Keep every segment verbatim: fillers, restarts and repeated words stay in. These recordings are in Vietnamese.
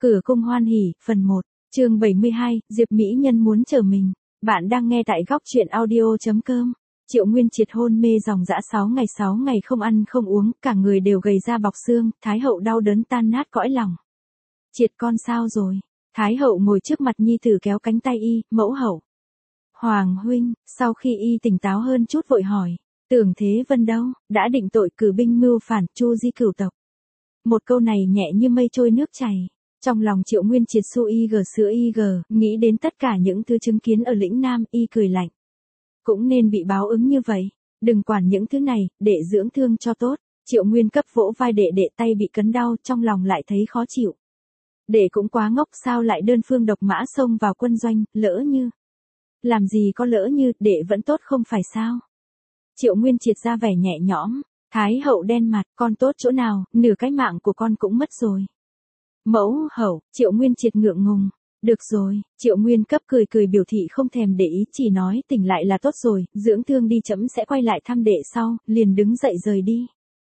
Cửa cung hoan hỉ, phần một, chương bảy mươi hai, Diệp Mỹ Nhân muốn chờ mình. Bạn đang nghe tại góc truyện audio chấm com. Triệu Nguyên Triệt hôn mê dòng dã sáu ngày sáu ngày không ăn không uống, cả người đều gầy ra bọc xương, Thái hậu đau đớn tan nát cõi lòng. Triệt con sao rồi? Thái hậu ngồi trước mặt nhi tử kéo cánh tay y, mẫu hậu. Hoàng huynh, sau khi y tỉnh táo hơn chút vội hỏi, Tưởng Thế Vân đâu, đã định tội cử binh mưu phản, chu di cửu tộc. Một câu này nhẹ như mây trôi nước chảy. Trong lòng Triệu Nguyên Triệt su y gờ sữa y gờ, nghĩ đến tất cả những thứ chứng kiến ở lĩnh Nam, y cười lạnh. Cũng nên bị báo ứng như vậy, đừng quản những thứ này, đệ dưỡng thương cho tốt. Triệu Nguyên cấp vỗ vai đệ, đệ tay bị cấn đau, trong lòng lại thấy khó chịu. Đệ cũng quá ngốc, sao lại đơn phương độc mã xông vào quân doanh, lỡ như. Làm gì có lỡ như, đệ vẫn tốt không phải sao? Triệu Nguyên Triệt ra vẻ nhẹ nhõm, Thái hậu đen mặt, con tốt chỗ nào, nửa cái mạng của con cũng mất rồi. Mẫu hậu, Triệu Nguyên Triệt ngượng ngùng. Được rồi, Triệu Nguyên cấp cười cười biểu thị không thèm để ý, chỉ nói tỉnh lại là tốt rồi, dưỡng thương đi chấm sẽ quay lại thăm đệ sau, liền đứng dậy rời đi.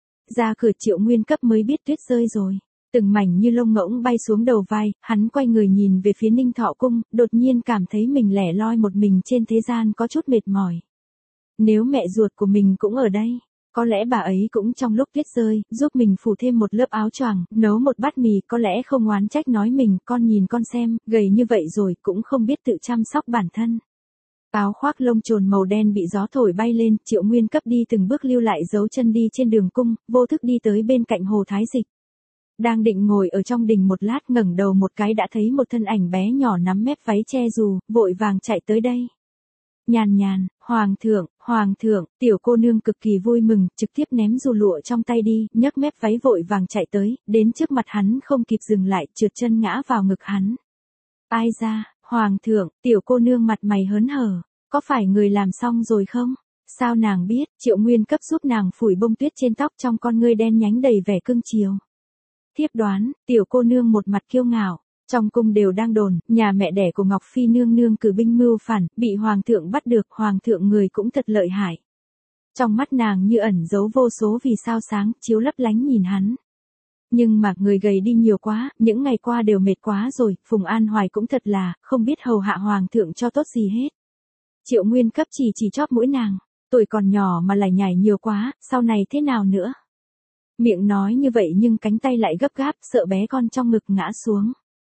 Ra cửa Triệu Nguyên cấp mới biết tuyết rơi rồi. Từng mảnh như lông ngỗng bay xuống đầu vai, hắn quay người nhìn về phía Ninh Thọ cung, đột nhiên cảm thấy mình lẻ loi một mình trên thế gian có chút mệt mỏi. Nếu mẹ ruột của mình cũng ở đây, có lẽ bà ấy cũng trong lúc tuyết rơi, giúp mình phủ thêm một lớp áo choàng, nấu một bát mì, có lẽ không oán trách nói mình, con nhìn con xem, gầy như vậy rồi cũng không biết tự chăm sóc bản thân. Áo khoác lông trồn màu đen bị gió thổi bay lên, Triệu Nguyên cấp đi từng bước lưu lại dấu chân đi trên đường cung, vô thức đi tới bên cạnh Hồ Thái Dịch. Đang định ngồi ở trong đình một lát, ngẩng đầu một cái đã thấy một thân ảnh bé nhỏ nắm mép váy che dù, vội vàng chạy tới đây. Nhàn nhàn, hoàng thượng, hoàng thượng, tiểu cô nương cực kỳ vui mừng, trực tiếp ném dù lụa trong tay đi, nhấc mép váy vội vàng chạy tới, đến trước mặt hắn không kịp dừng lại, trượt chân ngã vào ngực hắn. Ai ra, hoàng thượng, tiểu cô nương mặt mày hớn hở, có phải người làm xong rồi không? Sao nàng biết? Triệu Nguyên cấp giúp nàng phủi bông tuyết trên tóc, trong con ngươi đen nhánh đầy vẻ cưng chiều. Thiếp đoán, tiểu cô nương một mặt kiêu ngạo. Trong cung đều đang đồn, nhà mẹ đẻ của Ngọc Phi nương nương cử binh mưu phản, bị hoàng thượng bắt được, hoàng thượng người cũng thật lợi hại. Trong mắt nàng như ẩn giấu vô số vì sao sáng, chiếu lấp lánh nhìn hắn. Nhưng mà người gầy đi nhiều quá, những ngày qua đều mệt quá rồi, Phùng An Hoài cũng thật là, không biết hầu hạ hoàng thượng cho tốt gì hết. Triệu Nguyên cấp chỉ chỉ chóp mũi nàng, tuổi còn nhỏ mà lải nhải nhiều quá, sau này thế nào nữa? Miệng nói như vậy nhưng cánh tay lại gấp gáp, sợ bé con trong ngực ngã xuống.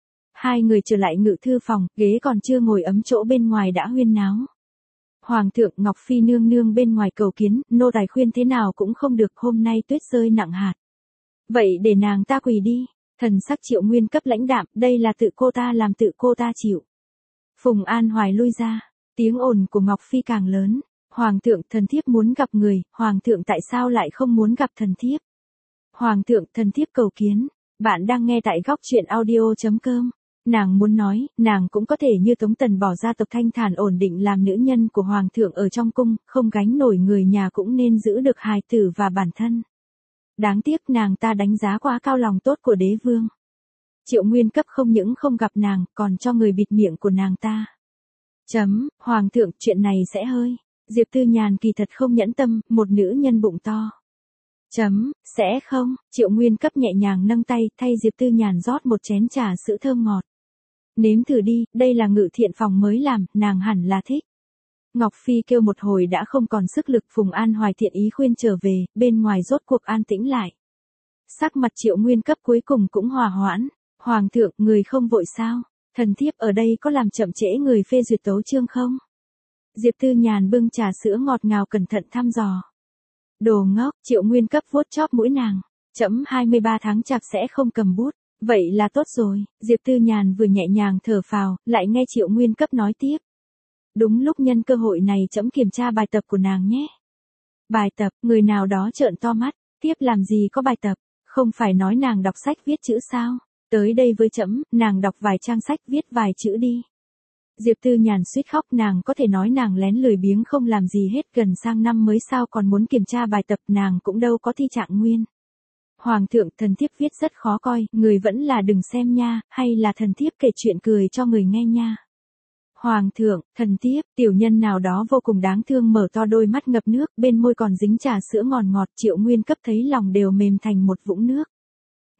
Hai người trở lại ngự thư phòng, ghế còn chưa ngồi ấm chỗ bên ngoài đã huyên náo. Hoàng thượng Ngọc Phi nương nương bên ngoài cầu kiến, nô tài khuyên thế nào cũng không được, hôm nay tuyết rơi nặng hạt. Vậy để nàng ta quỳ đi. Thần sắc Triệu Nguyên cấp lãnh đạm, đây là tự cô ta làm tự cô ta chịu. Phùng An Hoài lui ra, tiếng ồn của Ngọc Phi càng lớn. Hoàng thượng, thần thiếp muốn gặp người, hoàng thượng tại sao lại không muốn gặp thần thiếp? Hoàng thượng, thần thiếp cầu kiến. Bạn đang nghe tại góc truyện audio chấm com. Nàng muốn nói, nàng cũng có thể như Tống Tần bỏ gia tộc thanh thản ổn định làm nữ nhân của hoàng thượng ở trong cung, không gánh nổi người nhà cũng nên giữ được hài tử và bản thân. Đáng tiếc nàng ta đánh giá quá cao lòng tốt của đế vương. Triệu Nguyên cấp không những không gặp nàng, còn cho người bịt miệng của nàng ta. Chấm, hoàng thượng, chuyện này sẽ hơi. Diệp Tư Nhàn kỳ thật không nhẫn tâm, một nữ nhân bụng to. Chấm, sẽ không, Triệu Nguyên cấp nhẹ nhàng nâng tay, thay Diệp Tư Nhàn rót một chén trà sữa thơm ngọt. Nếm thử đi, đây là ngự thiện phòng mới làm, nàng hẳn là thích. Ngọc Phi kêu một hồi đã không còn sức lực, Phùng An Hoài thiện ý khuyên trở về, bên ngoài rốt cuộc an tĩnh lại. Sắc mặt Triệu Nguyên cấp cuối cùng cũng hòa hoãn. Hoàng thượng, người không vội sao? Thần thiếp ở đây có làm chậm trễ người phê duyệt tấu chương không? Diệp Tư Nhàn bưng trà sữa ngọt ngào cẩn thận thăm dò. Đồ ngốc, Triệu Nguyên cấp vuốt chóp mũi nàng. Chấm hai mươi ba tháng chạp sẽ không cầm bút. Vậy là tốt rồi. Diệp Tư Nhàn vừa nhẹ nhàng thở phào, lại nghe Triệu Nguyên cấp nói tiếp. Đúng lúc nhân cơ hội này chấm kiểm tra bài tập của nàng nhé. Bài tập, người nào đó trợn to mắt. Tiếp làm gì có bài tập, không phải nói nàng đọc sách viết chữ sao? Tới đây với chấm, nàng đọc vài trang sách viết vài chữ đi. Diệp Tư Nhàn suýt khóc, nàng có thể nói nàng lén lười biếng không làm gì hết, gần sang năm mới sao còn muốn kiểm tra bài tập, nàng cũng đâu có thi trạng nguyên. Hoàng thượng, thần thiếp viết rất khó coi, người vẫn là đừng xem nha, hay là thần thiếp kể chuyện cười cho người nghe nha. Hoàng thượng, thần thiếp, tiểu nhân nào đó vô cùng đáng thương mở to đôi mắt ngập nước, bên môi còn dính trà sữa ngọt ngọt, Triệu Nguyên cấp thấy lòng đều mềm thành một vũng nước.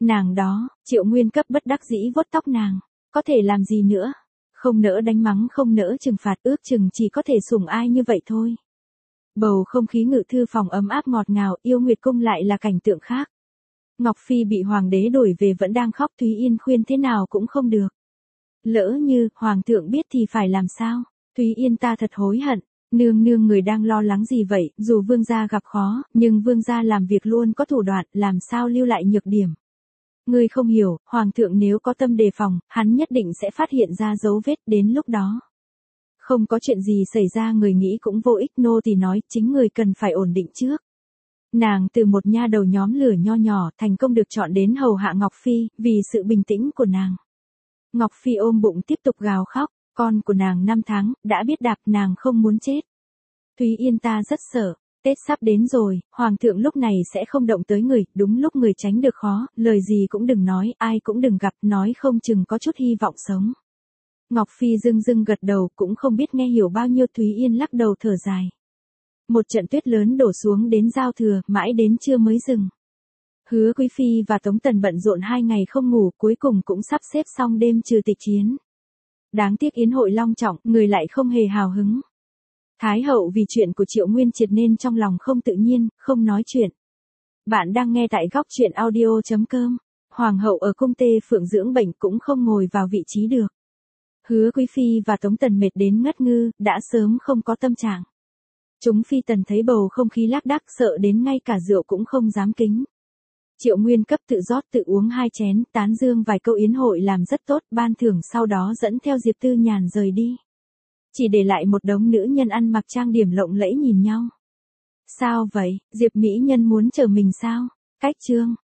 Nàng đó, Triệu Nguyên cấp bất đắc dĩ vuốt tóc nàng. Có thể làm gì nữa? Không nỡ đánh mắng không nỡ trừng phạt, ước chừng chỉ có thể sủng ai như vậy thôi. Bầu không khí ngự thư phòng ấm áp ngọt ngào, yêu Nguyệt cung lại là cảnh tượng khác. Ngọc Phi bị hoàng đế đuổi về vẫn đang khóc, Thúy Yên khuyên thế nào cũng không được. Lỡ như, hoàng thượng biết thì phải làm sao? Thúy Yên ta thật hối hận. Nương nương người đang lo lắng gì vậy, dù vương gia gặp khó, nhưng vương gia làm việc luôn có thủ đoạn, làm sao lưu lại nhược điểm. Ngươi không hiểu, hoàng thượng nếu có tâm đề phòng, hắn nhất định sẽ phát hiện ra dấu vết, đến lúc đó. Không có chuyện gì xảy ra người nghĩ cũng vô ích, nô tỳ nói, chính người cần phải ổn định trước. Nàng từ một nha đầu nhóm lửa nho nhỏ, thành công được chọn đến hầu hạ Ngọc Phi, vì sự bình tĩnh của nàng. Ngọc Phi ôm bụng tiếp tục gào khóc, con của nàng năm tháng, đã biết đạp, nàng không muốn chết. Thúy Yên ta rất sợ, Tết sắp đến rồi, hoàng thượng lúc này sẽ không động tới người, đúng lúc người tránh được khó, lời gì cũng đừng nói, ai cũng đừng gặp, nói không chừng có chút hy vọng sống. Ngọc Phi dưng dưng gật đầu, cũng không biết nghe hiểu bao nhiêu. Thúy Yên lắc đầu thở dài. Một trận tuyết lớn đổ xuống đến giao thừa, mãi đến trưa mới dừng. Hứa Quý Phi và Tống Tần bận rộn hai ngày không ngủ, cuối cùng cũng sắp xếp xong đêm trừ tịch chiến. Đáng tiếc yến hội long trọng, người lại không hề hào hứng. Thái hậu vì chuyện của Triệu Nguyên Triệt nên trong lòng không tự nhiên, không nói chuyện. Bạn đang nghe tại góc truyện audio chấm com. Hoàng hậu ở cung Tê Phượng dưỡng bệnh cũng không ngồi vào vị trí được. Hứa Quý Phi và Tống Tần mệt đến ngất ngư, đã sớm không có tâm trạng. Chúng Phi Tần thấy bầu không khí lác đác, sợ đến ngay cả rượu cũng không dám kính. Triệu Nguyên cấp tự rót tự uống hai chén, tán dương vài câu yến hội làm rất tốt, ban thưởng sau đó dẫn theo Diệp Tư Nhàn rời đi. Chỉ để lại một đống nữ nhân ăn mặc trang điểm lộng lẫy nhìn nhau. Sao vậy, Diệp mỹ nhân muốn chờ mình sao? Cách chương.